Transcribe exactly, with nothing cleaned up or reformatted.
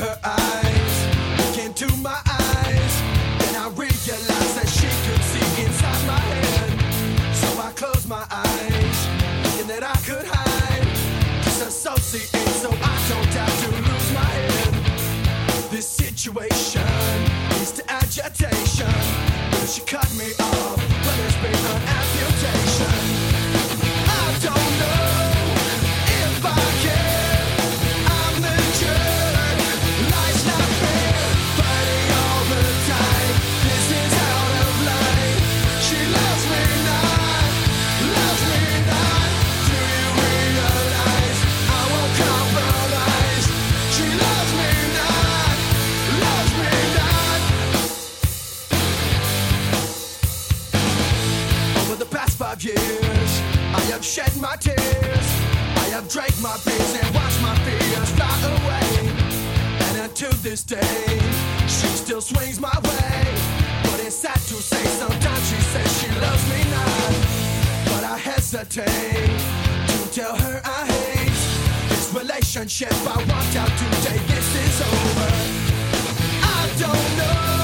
her eyes, look into my eyes, and I realized that she could see inside my head. So I closed my eyes, thinking that I could hide, disassociate so I don't have to lose my head. This situation leads to agitation. Will she cut me off when there's been an amputation? I don't know if I can. I'm the jerk, life's not fair, fighting all the time. This is out of line. She loves me not, loves me not. Do you realize I won't compromise? She loves me not, loves me not. Over the past five years, I have shed my tears. I have drank my beers and watched my fears fly away. And until this day, she still swings my way. But it's sad to say, sometimes she says she loves me not. But I hesitate to tell her I hate this relationship. I want out today, this is over. I don't know